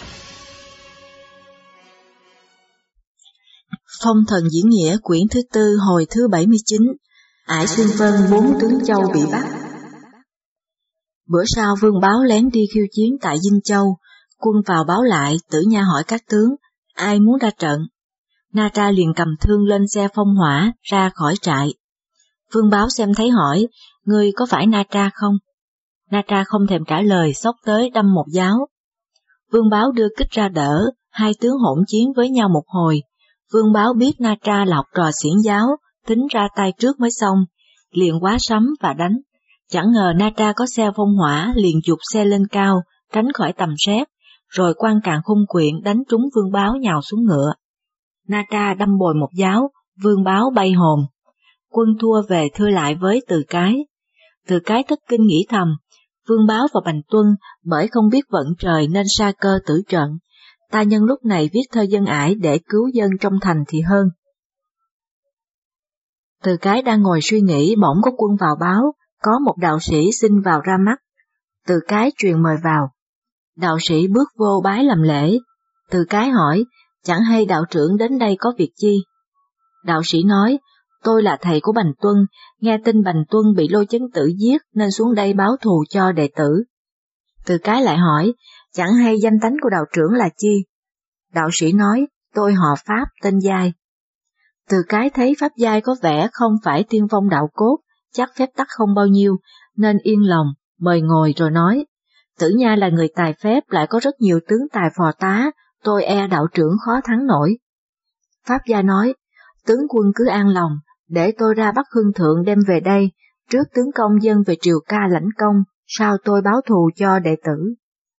Phong thần diễn nghĩa quyển thứ 4 hồi thứ 79. Ải Xuyên Vân 4 tướng châu bị bắt. Bữa sau Vương Báo lén đi khiêu chiến tại Dinh Châu, quân vào báo lại, Tử Nha hỏi các tướng, ai muốn ra trận? Na Tra liền cầm thương lên xe phong hỏa ra khỏi trại. Vương Báo xem thấy hỏi, ngươi có phải Na Tra không? Na Tra không thèm trả lời, xốc tới đâm một giáo. Vương Báo đưa kích ra đỡ, hai tướng hỗn chiến với nhau một hồi. Vương Báo biết Na Tra là học trò xiển giáo, tính ra tay trước mới xong, liền quá sấm và đánh. Chẳng ngờ Na Tra có xe phong hỏa, liền giục xe lên cao, tránh khỏi tầm sét, rồi quăng càn khung quyện đánh trúng Vương Báo nhào xuống ngựa. Na Tra đâm bồi một giáo, Vương Báo bay hồn. Quân thua về thưa lại với Từ Cái. Từ Cái thất kinh nghĩ thầm, Vương Báo và Bành Tuân bởi không biết vận trời nên sa cơ tử trận. Ta nhân lúc này viết thơ dân ải để cứu dân trong thành thì hơn. Từ Cái đang ngồi suy nghĩ, bỗng có quân vào báo, có một đạo sĩ xin vào ra mắt. Từ Cái truyền mời vào. Đạo sĩ bước vô bái làm lễ. Từ Cái hỏi, chẳng hay đạo trưởng đến đây có việc chi? Đạo sĩ nói, tôi là thầy của Bành Tuân, nghe tin Bành Tuân bị Lôi Chấn Tử giết nên xuống đây báo thù cho đệ tử. Từ Cái lại hỏi, chẳng hay danh tánh của đạo trưởng là chi? Đạo sĩ nói, tôi họ Pháp tên Giai. Từ Cái thấy Pháp Giai có vẻ không phải tiên phong đạo cốt, chắc phép tắc không bao nhiêu, nên yên lòng, mời ngồi rồi nói, Tử Nha là người tài phép lại có rất nhiều tướng tài phò tá, tôi e đạo trưởng khó thắng nổi. Pháp Giai nói, tướng quân cứ an lòng, để tôi ra bắt Hưng Thượng đem về đây, trước tướng công dân về triều ca lãnh công, sao tôi báo thù cho đệ tử.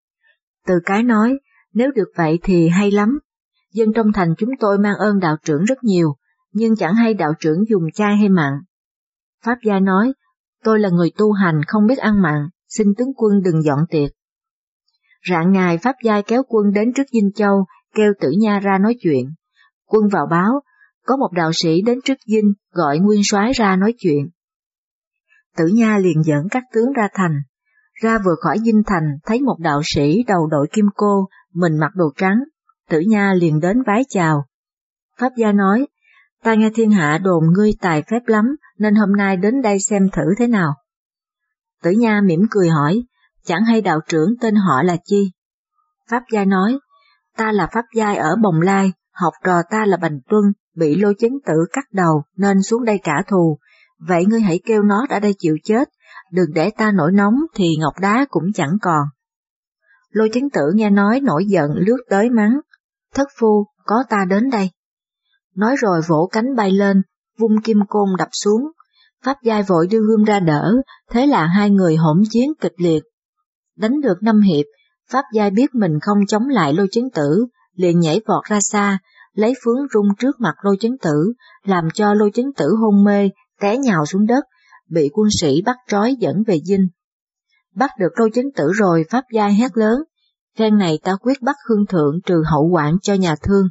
Từ Cái nói, nếu được vậy thì hay lắm, dân trong thành chúng tôi mang ơn đạo trưởng rất nhiều, nhưng chẳng hay đạo trưởng dùng chay hay mặn. Pháp Giai nói, tôi là người tu hành không biết ăn mặn, xin tướng quân đừng dọn tiệc. Rạng ngày Pháp Giai kéo quân đến trước Dinh Châu, kêu Tử Nha ra nói chuyện. Quân vào báo, có một đạo sĩ đến trước dinh, gọi nguyên soái ra nói chuyện. Tử Nha liền dẫn các tướng ra thành. Ra vừa khỏi dinh thành, thấy một đạo sĩ đầu đội kim cô, mình mặc đồ trắng. Tử Nha liền đến vái chào. Pháp Gia nói, ta nghe thiên hạ đồn ngươi tài phép lắm, nên hôm nay đến đây xem thử thế nào. Tử Nha mỉm cười hỏi, chẳng hay đạo trưởng tên họ là chi? Pháp Gia nói, ta là Pháp Giai ở Bồng Lai, học trò ta là Bành Tuân, bị Lôi Chấn Tử cắt đầu nên xuống đây trả thù, vậy ngươi hãy kêu nó ra đây chịu chết, đừng để ta nổi nóng thì ngọc đá cũng chẳng còn. Lôi Chấn Tử nghe nói nổi giận lướt tới mắng, thất phu, có ta đến đây. Nói rồi vỗ cánh bay lên, vung kim côn đập xuống, Pháp Giai vội đưa gươm ra đỡ, thế là hai người hỗn chiến kịch liệt. Đánh được 5 hiệp, Pháp Giai biết mình không chống lại Lôi Chấn Tử, liền nhảy vọt ra xa, lấy phướng rung trước mặt Lôi Chấn Tử, làm cho Lôi Chấn Tử hôn mê, té nhào xuống đất, bị quân sĩ bắt trói dẫn về dinh. Bắt được Lôi Chấn Tử rồi, Pháp Giai hét lớn, phen này ta quyết bắt Hưng Thượng trừ hậu hoạn cho nhà Thương.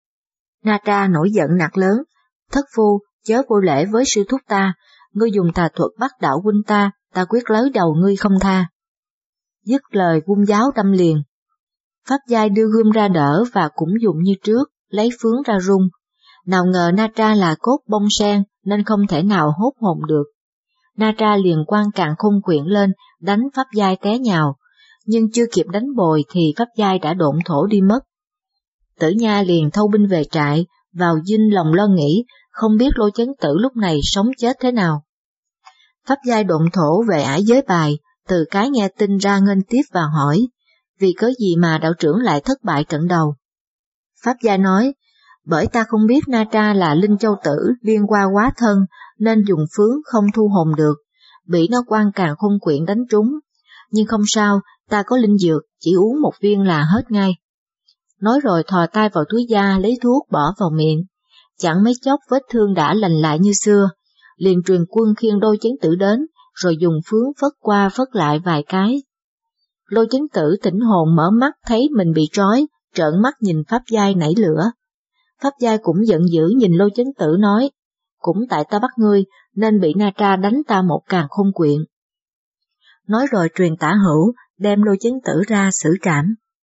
Na Tra nổi giận nạt lớn, thất phu, chớ vô lễ với sư thúc ta, ngươi dùng tà thuật bắt đạo huynh ta quyết lấy đầu ngươi không tha. Dứt lời vung giáo đâm liền. Pháp Giai đưa gươm ra đỡ và cũng dùng như trước, lấy phướng ra rung. Nào ngờ Na Tra là cốt bông sen nên không thể nào hốt hồn được. Na Tra liền quăng càn khôn quyện lên, đánh Pháp Giai té nhào, nhưng chưa kịp đánh bồi thì Pháp Giai đã độn thổ đi mất. Tử Nha liền thâu binh về trại, vào dinh lòng lo nghĩ, không biết Lôi Chấn Tử lúc này sống chết thế nào. Pháp Giai độn thổ về ải giới bài, Từ Cái nghe tin ra nghênh tiếp và hỏi, vì cớ gì mà đạo trưởng lại thất bại trận đầu? Pháp Giai nói, bởi ta không biết Na Tra là Linh Châu Tử liên qua quá thân, nên dùng phướng không thu hồn được, bị nó quăng càn khôn quyện đánh trúng. Nhưng không sao, ta có linh dược, chỉ uống một viên là hết ngay. Nói rồi thò tay vào túi da lấy thuốc bỏ vào miệng. Chẳng mấy chốc vết thương đã lành lại như xưa, liền truyền quân khiêng Lôi Chấn Tử đến, rồi dùng phướng phất qua phất lại vài cái. Lôi Chấn Tử tỉnh hồn mở mắt thấy mình bị trói, trợn mắt nhìn Pháp Giai nảy lửa. Pháp Giai cũng giận dữ nhìn Lôi Chấn Tử nói, cũng tại ta bắt ngươi nên bị Na Tra đánh ta một càn khôn quyện. Nói rồi truyền Tả Hữu đem Lôi Chấn Tử ra xử trảm.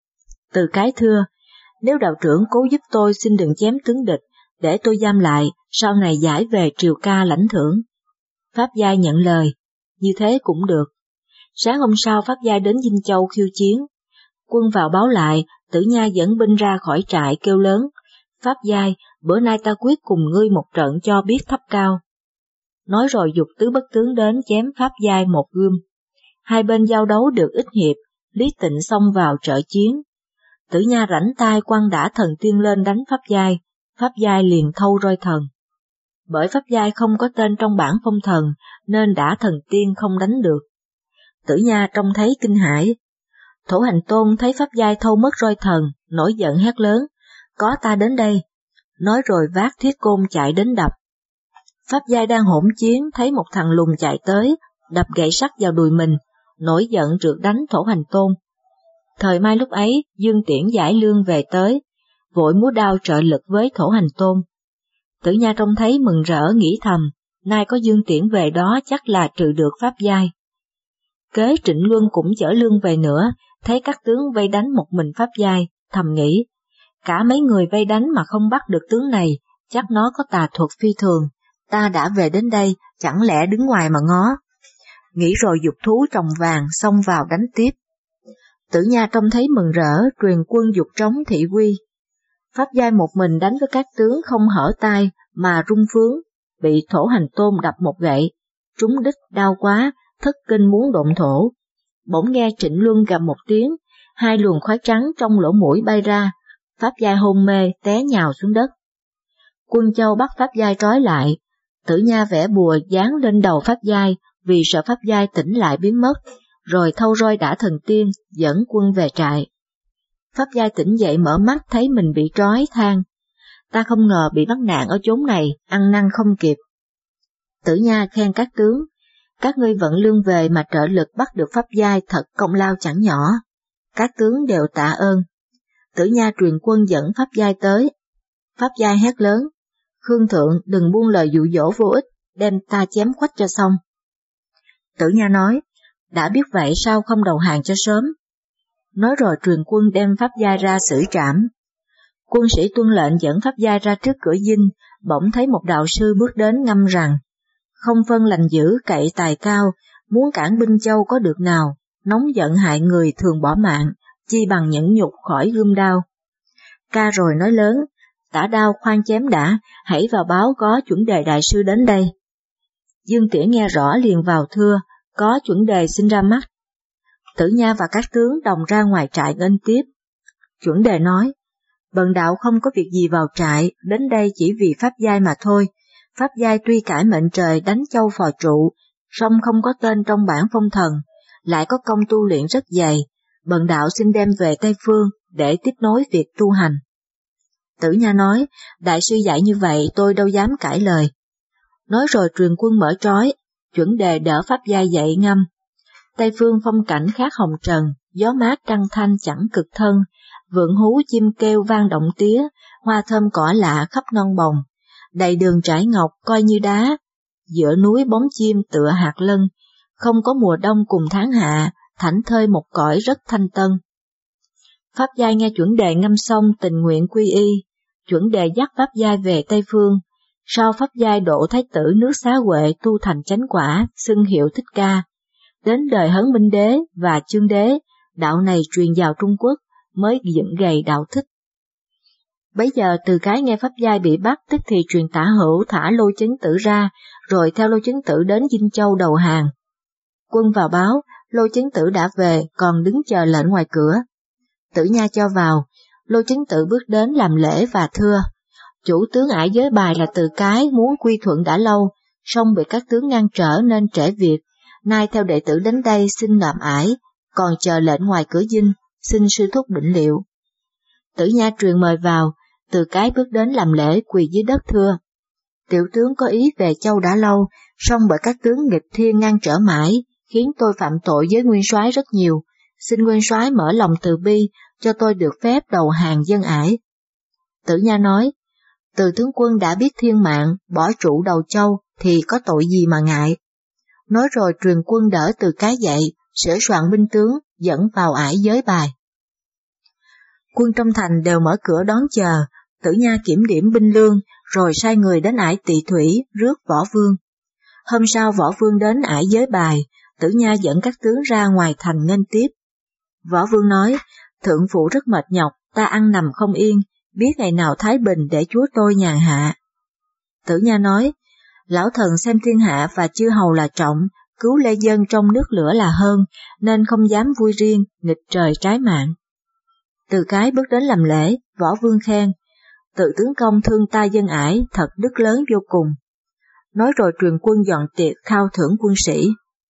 Từ cái thưa, nếu đạo trưởng cố giúp tôi xin đừng chém tướng địch, để tôi giam lại, sau này giải về Triều Ca lãnh thưởng. Pháp Giai nhận lời, như thế cũng được. Sáng hôm sau Pháp Giai đến Dinh Châu khiêu chiến. Quân vào báo lại, Tử Nha dẫn binh ra khỏi trại kêu lớn, Pháp Giai, bữa nay ta quyết cùng ngươi một trận cho biết thấp cao. Nói rồi giục tứ bất tướng đến chém Pháp Giai một gươm. Hai bên giao đấu được ít hiệp, Lý Tịnh xông vào trợ chiến. Tử Nha rảnh tay quăng đả thần tiên lên đánh Pháp Giai liền thâu roi thần. Bởi Pháp Giai không có tên trong bảng phong thần, nên đả thần tiên không đánh được. Tử Nha trông thấy kinh hãi. Thổ Hành Tôn thấy Pháp Giai thâu mất roi thần, nổi giận hét lớn, có ta đến đây. Nói rồi vác thiết côn chạy đến đập. Pháp Giai đang hỗn chiến, thấy một thằng lùn chạy tới, đập gậy sắt vào đùi mình, nổi giận rượt đánh Thổ Hành Tôn. Thời mai lúc ấy, Dương Tiễn giải lương về tới, vội múa đao trợ lực với Thổ Hành Tôn. Tử Nha trông thấy mừng rỡ nghĩ thầm, nay có Dương Tiễn về đó chắc là trừ được Pháp Giai. Kế Trịnh Luân cũng chở lương về nữa, thấy các tướng vây đánh một mình Pháp Giai, thầm nghĩ, cả mấy người vây đánh mà không bắt được tướng này, chắc nó có tà thuật phi thường, ta đã về đến đây, chẳng lẽ đứng ngoài mà ngó. Nghĩ rồi giục thú trồng vàng xông vào đánh tiếp. Tử Nha trông thấy mừng rỡ, truyền quân giục trống thị quy. Pháp Giai một mình đánh với các tướng không hở tay mà rung phướng, bị Thổ Hành Tôn đập một gậy, trúng đích đau quá, thất kinh muốn độn thổ. Bỗng nghe Trịnh Luân gầm một tiếng, hai luồng khói trắng trong lỗ mũi bay ra, Pháp Giai hôn mê té nhào xuống đất. Quân Châu bắt Pháp Giai trói lại, Tử Nha vẽ bùa dán lên đầu Pháp Giai vì sợ Pháp Giai tỉnh lại biến mất, rồi thâu roi đả thần tiên dẫn quân về trại. Pháp Giai tỉnh dậy mở mắt thấy mình bị trói than, ta không ngờ bị bắt nạn ở chốn này, ăn năn không kịp. Tử Nha khen các tướng, các ngươi vận lương về mà trợ lực bắt được Pháp Giai thật công lao chẳng nhỏ. Các tướng đều tạ ơn. Tử Nha truyền quân dẫn Pháp Giai tới. Pháp Giai hét lớn, Khương Thượng đừng buông lời dụ dỗ vô ích, đem ta chém khoách cho xong. Tử Nha nói, đã biết vậy sao không đầu hàng cho sớm. Nói rồi truyền quân đem Pháp Giai ra xử trảm. Quân sĩ tuân lệnh dẫn Pháp Giai ra trước cửa dinh, bỗng thấy một đạo sư bước đến ngâm rằng, không phân lành dữ cậy tài cao, muốn cản binh Châu có được nào, nóng giận hại người thường bỏ mạng, chi bằng nhẫn nhục khỏi gươm đao. Ca rồi nói lớn, tả đao khoan chém đã, hãy vào báo có chuẩn đề đại sư đến đây. Dương Tiễn nghe rõ liền vào thưa, có chuẩn đề xin ra mắt. Tử Nha và các tướng đồng ra ngoài trại nghênh tiếp. Chuẩn đề nói, bần đạo không có việc gì vào trại, đến đây chỉ vì Pháp Giai mà thôi. Pháp Giai tuy cãi mệnh trời đánh châu phò trụ, song không có tên trong bảng phong thần, lại có công tu luyện rất dày, bần đạo xin đem về Tây Phương để tiếp nối việc tu hành. Tử Nha nói, đại sư dạy như vậy tôi đâu dám cãi lời. Nói rồi truyền quân mở trói, chuẩn đề đỡ Pháp Giai dậy ngâm. Tây Phương phong cảnh khác hồng trần, gió mát trăng thanh chẳng cực thân, vượn hú chim kêu vang động tía, hoa thơm cỏ lạ khắp non bồng, đầy đường trải ngọc coi như đá, giữa núi bóng chim tựa hạt lân, không có mùa đông cùng tháng hạ, thảnh thơi một cõi rất thanh tân. Pháp Giai nghe chuẩn đề ngâm xong tình nguyện quy y, chuẩn đề dắt Pháp Giai về Tây Phương, sau Pháp Giai độ Thái tử nước Xá Huệ tu thành chánh quả, xưng hiệu Thích Ca. Đến đời Hấn Minh Đế và Chương Đế, đạo này truyền vào Trung Quốc, mới dựng gầy đạo Thích. Bấy giờ Từ Cái nghe Pháp Giai bị bắt, tức thì truyền Tả Hữu thả Lô Chấn Tử ra, rồi theo Lô Chấn Tử đến Dinh Châu đầu hàng. Quân vào báo, Lô Chấn Tử đã về, còn đứng chờ lệnh ngoài cửa. Tử Nha cho vào, Lô Chấn Tử bước đến làm lễ và thưa. Chủ tướng ải giới bài là Từ Cái muốn quy thuận đã lâu, song bị các tướng ngăn trở nên trễ việc, nay theo đệ tử đến đây xin làm ải, còn chờ lệnh ngoài cửa dinh, xin sư thúc định liệu. Tử Nha truyền mời vào, Từ Cái bước đến làm lễ quỳ dưới đất thưa. Tiểu tướng có ý về Châu đã lâu, song bởi các tướng nghịch thiên ngăn trở mãi, khiến tôi phạm tội với nguyên soái rất nhiều, xin nguyên soái mở lòng từ bi, cho tôi được phép đầu hàng dân ải. Tử Nha nói, Từ tướng quân đã biết thiên mạng, bỏ trụ đầu Châu, thì có tội gì mà ngại. Nói rồi truyền quân đỡ Từ Cái dậy, sửa soạn binh tướng, dẫn vào ải giới bài. Quân trong thành đều mở cửa đón chờ. Tử Nha kiểm điểm binh lương, rồi sai người đến ải Tỵ Thủy rước Võ Vương. Hôm sau Võ Vương đến ải giới bài, Tử Nha dẫn các tướng ra ngoài thành nghênh tiếp. Võ Vương nói, thượng phụ rất mệt nhọc, ta ăn nằm không yên, biết ngày nào thái bình để chúa tôi nhàn hạ. Tử Nha nói, lão thần xem thiên hạ và chư hầu là trọng, cứu lê dân trong nước lửa là hơn, nên không dám vui riêng, nghịch trời trái mạng. Từ Cái bước đến làm lễ, Võ Vương khen, tự tướng công thương ta dân ải, thật đức lớn vô cùng. Nói rồi truyền quân dọn tiệc khao thưởng quân sĩ.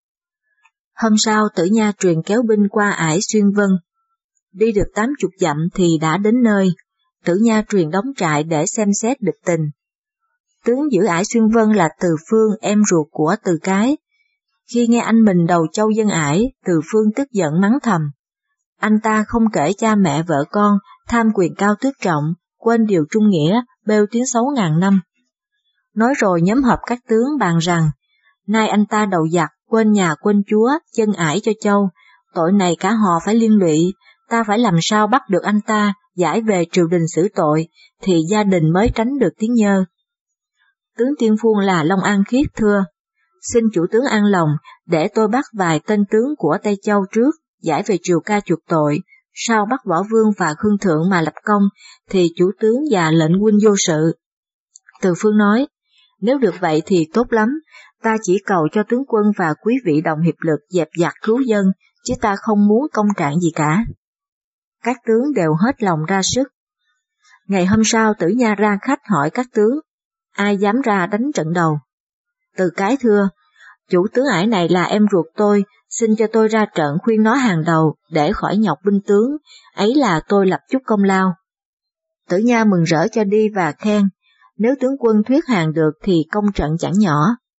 Hôm sau Tử Nha truyền kéo binh qua ải Xuyên Vân. Đi được 80 dặm thì đã đến nơi, Tử Nha truyền đóng trại để xem xét địch tình. Tướng giữ ải Xuyên Vân là Từ Phương, em ruột của Từ Cái. Khi nghe anh mình đầu châu dân ải, Từ Phương tức giận mắng thầm. Anh ta không kể cha mẹ vợ con, tham quyền cao tước trọng, quên điều trung nghĩa, bêu tiếng xấu ngàn năm. Nói rồi nhóm họp các tướng bàn rằng, nay anh ta đầu giặc, quên nhà quên chúa, chân ải cho châu, tội này cả họ phải liên lụy, ta phải làm sao bắt được anh ta, giải về triều đình xử tội, thì gia đình mới tránh được tiếng nhơ. Tướng Tiên Phuông là Long An Khiết thưa, xin chủ tướng an lòng, để tôi bắt vài tên tướng của Tây Châu trước, giải về triều ca chuộc tội, sau bắt Võ Vương và Khương Thượng mà lập công, thì chủ tướng và lệnh huynh vô sự. Từ Phương nói, nếu được vậy thì tốt lắm, ta chỉ cầu cho tướng quân và quý vị đồng hiệp lực dẹp giặc cứu dân, chứ ta không muốn công trạng gì cả. Các tướng đều hết lòng ra sức. Ngày hôm sau Tử Nha ra khách hỏi các tướng, ai dám ra đánh trận đầu? Từ Cái thưa, chủ tướng ải này là em ruột tôi, xin cho tôi ra trận khuyên nó hàng đầu để khỏi nhọc binh tướng, ấy là tôi lập chút công lao. Tử Nha mừng rỡ cho đi và khen, nếu tướng quân thuyết hàng được thì công trận chẳng nhỏ.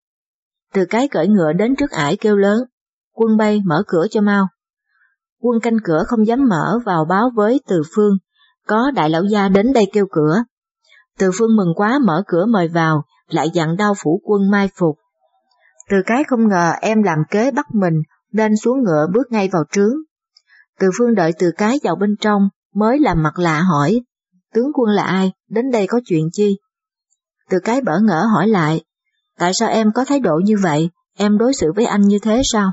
Từ Cái cởi ngựa đến trước ải kêu lớn, quân bay mở cửa cho mau. Quân canh cửa không dám mở vào báo với Từ Phương, có đại lão gia đến đây kêu cửa. Từ Phương mừng quá mở cửa mời vào, lại dặn Đao phủ quân mai phục. Từ Cái không ngờ em làm kế bắt mình, nên xuống ngựa bước ngay vào trướng. Từ Phương đợi Từ Cái vào bên trong, mới làm mặt lạ hỏi, tướng quân là ai, đến đây có chuyện chi? Từ Cái bỡ ngỡ hỏi lại, tại sao em có thái độ như vậy, em đối xử với anh như thế sao?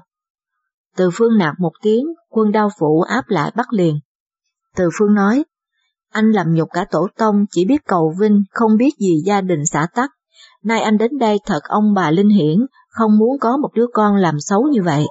Từ Phương nạt một tiếng, quân Đao phủ áp lại bắt liền. Từ Phương nói, anh làm nhục cả tổ tông, chỉ biết cầu vinh, không biết gì gia đình xã tắc. Nay anh đến đây thật ông bà linh hiển, không muốn có một đứa con làm xấu như vậy.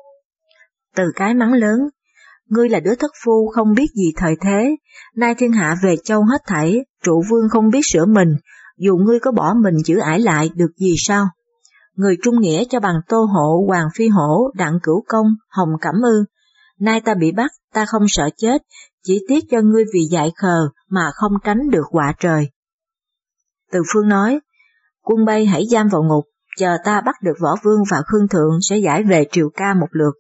Từ Cái mắng lớn, ngươi là đứa thất phu không biết gì thời thế, nay thiên hạ về châu hết thảy, trụ vương không biết sửa mình, dù ngươi có bỏ mình giữ ải lại được gì sao? Người trung nghĩa cho bằng Tô Hộ, Hoàng Phi Hổ, Đặng Cửu Công, Hồng Cẩm Ư. Nay ta bị bắt, ta không sợ chết, chỉ tiếc cho ngươi vì dại khờ mà không tránh được họa trời. Từ Phương nói, quân bay hãy giam vào ngục, chờ ta bắt được Võ Vương và Khương Thượng sẽ giải về triều ca một lượt.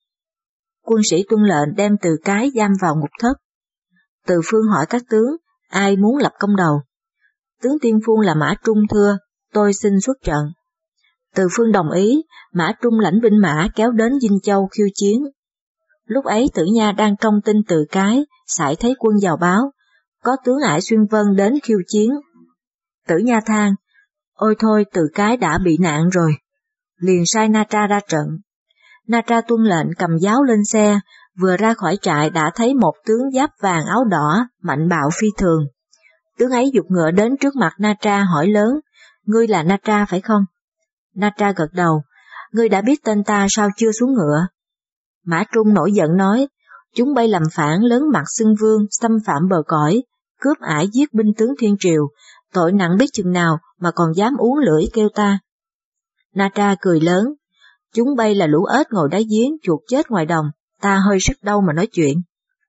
Quân sĩ tuân lệnh đem Từ Cái giam vào ngục thất. Từ Phương hỏi các tướng, ai muốn lập công đầu? Tướng Tiên Phuông là Mã Trung thưa, tôi xin xuất trận. Từ Phương đồng ý, Mã Trung lãnh binh mã kéo đến Dinh Châu khiêu chiến. Lúc ấy Tử Nha đang trong tin Từ Cái, sải thấy quân vào báo, có tướng ải Xuyên Vân đến khiêu chiến. Tử Nha than, ôi thôi Từ Cái đã bị nạn rồi, liền sai Na Tra ra trận. Na Tra tuân lệnh cầm giáo lên xe, vừa ra khỏi trại đã thấy một tướng giáp vàng áo đỏ, mạnh bạo phi thường. Tướng ấy giục ngựa đến trước mặt Na Tra hỏi lớn, ngươi là Na Tra phải không? Na Tra gật đầu, ngươi đã biết tên ta sao chưa xuống ngựa? Mã Trung nổi giận nói, chúng bay làm phản lớn mặt xưng vương, xâm phạm bờ cõi, cướp ải giết binh tướng thiên triều, tội nặng biết chừng nào mà còn dám uống lưỡi kêu ta. Na Tra cười lớn, chúng bay là lũ ếch ngồi đáy giếng chuột chết ngoài đồng, ta hơi sức đâu mà nói chuyện.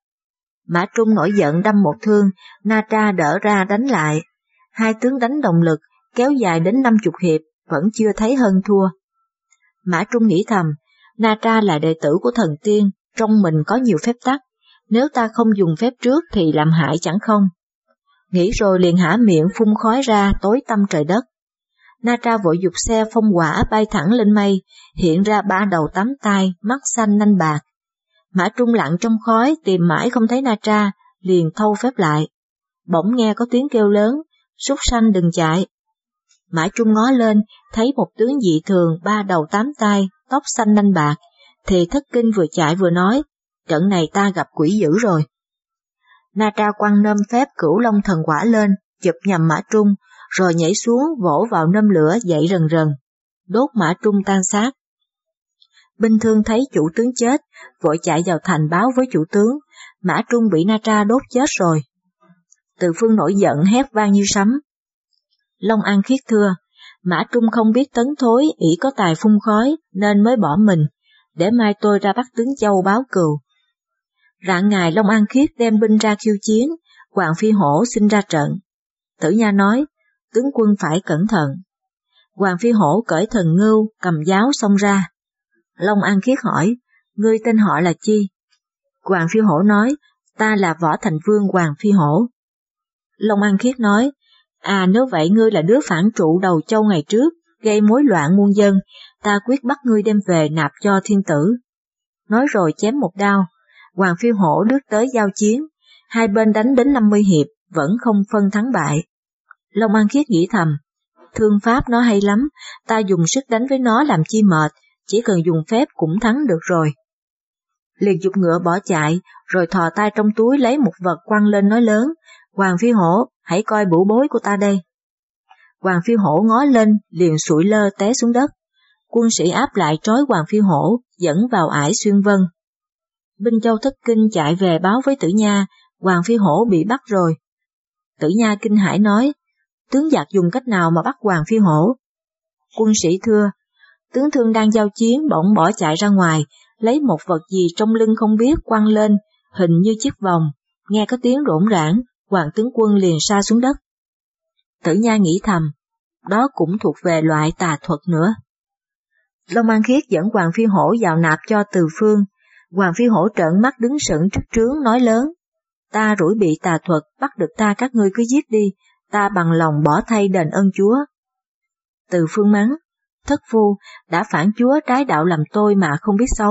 Mã Trung nổi giận đâm một thương, Na Tra đỡ ra đánh lại. Hai tướng đánh đồng lực, kéo dài đến 50 hiệp, vẫn chưa thấy hơn thua. Mã Trung nghĩ thầm, Na Tra là đệ tử của thần tiên, trong mình có nhiều phép tắc, nếu ta không dùng phép trước thì làm hại chẳng không. Nghĩ rồi liền hả miệng phun khói ra tối tăm trời đất. Na Tra vội giục xe phong hỏa bay thẳng lên mây, hiện ra 3 đầu 8 tai, mắt xanh nanh bạc. Mã Trung lặn trong khói tìm mãi không thấy Na Tra, liền thâu phép lại. Bỗng nghe có tiếng kêu lớn, súc sanh đừng chạy. Mã Trung ngó lên, thấy một tướng dị thường 3 đầu 8 tay, tóc xanh nanh bạc, thì thất kinh vừa chạy vừa nói, trận này ta gặp quỷ dữ rồi. Na Tra quăng nơm phép Cửu Long Thần Quả lên, chụp nhằm Mã Trung, rồi nhảy xuống vỗ vào nơm lửa dậy rần rần, đốt Mã Trung tan xác. Binh Thương thấy chủ tướng chết, vội chạy vào thành báo với chủ tướng, Mã Trung bị Na Tra đốt chết rồi. Từ Phương nổi giận hét vang như sấm. Long An Khiết thưa, Mã Trung không biết tấn thối, ỷ có tài phun khói nên mới bỏ mình, để mai tôi ra bắt tướng Châu báo cừu. Rạng ngày Long An Khiết đem binh ra khiêu chiến, Hoàng Phi Hổ xin ra trận. Tử Nha nói, tướng quân phải cẩn thận. Hoàng Phi Hổ cởi thần ngưu, cầm giáo xông ra. Long An Khiết hỏi, ngươi tên họ là chi? Hoàng Phi Hổ nói, ta là Võ Thành Vương Hoàng Phi Hổ. Long An Khiết nói, nếu vậy ngươi là đứa phản trụ đầu Châu ngày trước, gây mối loạn muôn dân, ta quyết bắt ngươi đem về nạp cho thiên tử. Nói rồi chém một đao, Hoàng Phi Hổ lướt tới giao chiến, hai bên đánh đến 50 hiệp, vẫn không phân thắng bại. Long An Khiết nghĩ thầm, thương pháp nó hay lắm, ta dùng sức đánh với nó làm chi mệt, chỉ cần dùng phép cũng thắng được rồi. Liền giục ngựa bỏ chạy, rồi thò tay trong túi lấy một vật quăng lên nói lớn, Hoàng Phi Hổ, hãy coi bửu bối của ta đây. Hoàng Phi Hổ ngó lên, liền sụi lơ té xuống đất. Quân sĩ áp lại trói Hoàng Phi Hổ, dẫn vào ải Xuyên Vân. Binh Châu thất kinh chạy về báo với Tử Nha, Hoàng Phi Hổ bị bắt rồi. Tử Nha kinh hãi nói, tướng giặc dùng cách nào mà bắt Hoàng Phi Hổ? Quân sĩ thưa, tướng Thương đang giao chiến bỗng bỏ chạy ra ngoài, lấy một vật gì trong lưng không biết quăng lên, hình như chiếc vòng, nghe có tiếng rỗn rãng, Hoàng tướng quân liền sa xuống đất. Tử Nha nghĩ thầm, đó cũng thuộc về loại tà thuật nữa. Long An Khiết dẫn Hoàng Phi Hổ vào nạp cho Từ Phương. Hoàng Phi Hổ trợn mắt đứng sững trước trướng nói lớn, ta rủi bị tà thuật, bắt được ta các ngươi cứ giết đi, ta bằng lòng bỏ thay đền ơn Chúa. Từ Phương mắng, thất phu, đã phản Chúa trái đạo làm tôi mà không biết xấu.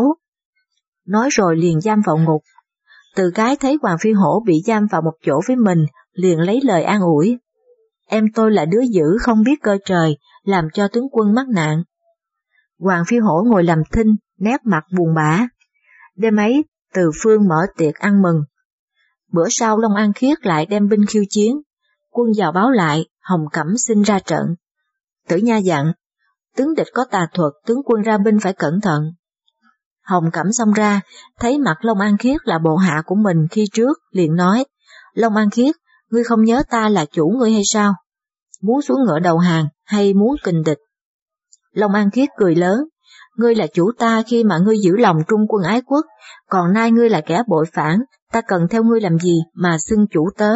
Nói rồi liền giam vào ngục. Từ Cái thấy Hoàng Phi Hổ bị giam vào một chỗ với mình, liền lấy lời an ủi. Em tôi là đứa dữ không biết cơ trời, làm cho tướng quân mắc nạn. Hoàng Phi Hổ ngồi làm thinh, nét mặt buồn bã. Đêm ấy, Từ Phương mở tiệc ăn mừng. Bữa sau Long An Khiết lại đem binh khiêu chiến. Quân vào báo lại, Hồng Cẩm xin ra trận. Tử Nha dặn, tướng địch có tà thuật, tướng quân ra binh phải cẩn thận. Hồng Cẩm xông ra, thấy mặt Long An Khiết là bộ hạ của mình khi trước, liền nói, Long An Khiết, ngươi không nhớ ta là chủ ngươi hay sao? Muốn xuống ngựa đầu hàng hay muốn kình địch? Long An Khiết cười lớn, ngươi là chủ ta khi mà ngươi giữ lòng trung quân ái quốc, còn nay ngươi là kẻ bội phản, ta cần theo ngươi làm gì mà xưng chủ tớ?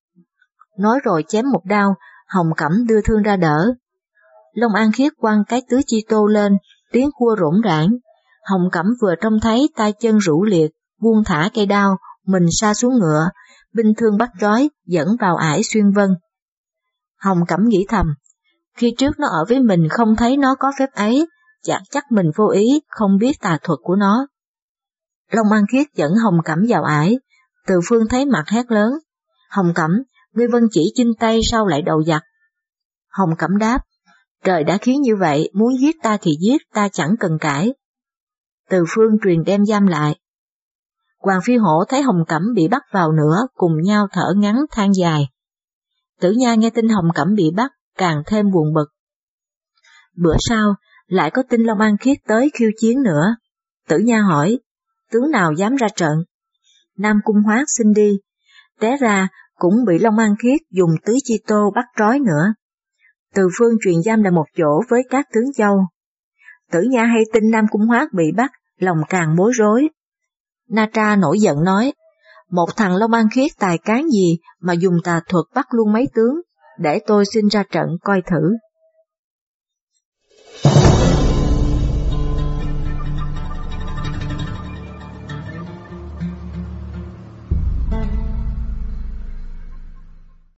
Nói rồi chém một đao, Hồng Cẩm đưa thương ra đỡ. Long An Khiết quăng cái tứ chi tô lên, tiếng khua rỗn rãng. Hồng Cẩm vừa trông thấy tay chân rũ liệt, buông thả cây đao, mình sa xuống ngựa, binh thương bắt trói, dẫn vào ải Xuyên Vân. Hồng Cẩm nghĩ thầm, khi trước nó ở với mình không thấy nó có phép ấy, chắc mình vô ý, không biết tà thuật của nó. Long An Khiết dẫn Hồng Cẩm vào ải, Từ Phương thấy mặt hét lớn, Hồng Cẩm, ngươi vân chỉ chinh Tây sao lại đầu giặc? Hồng Cẩm đáp, trời đã khiến như vậy, muốn giết ta thì giết, ta chẳng cần cãi. Từ Phương truyền đem giam lại. Hoàng Phi Hổ thấy Hồng Cẩm bị bắt vào nữa, cùng nhau thở ngắn than dài. Tử Nha nghe tin Hồng Cẩm bị bắt, càng thêm buồn bực. Bữa sau, lại có tin Long An Khiết tới khiêu chiến nữa. Tử Nha hỏi, tướng nào dám ra trận? Nam Cung Hoát xin đi. Té ra, cũng bị Long An Khiết dùng tứ chi tô bắt trói nữa. Từ Phương truyền giam lại một chỗ với các tướng Châu. Tử Nha hay tin Nam Cung Hoát bị bắt, lòng càng bối rối. Na Tra nổi giận nói, một thằng Long An Khiết tài cán gì mà dùng tà thuật bắt luôn mấy tướng, để tôi xin ra trận coi thử.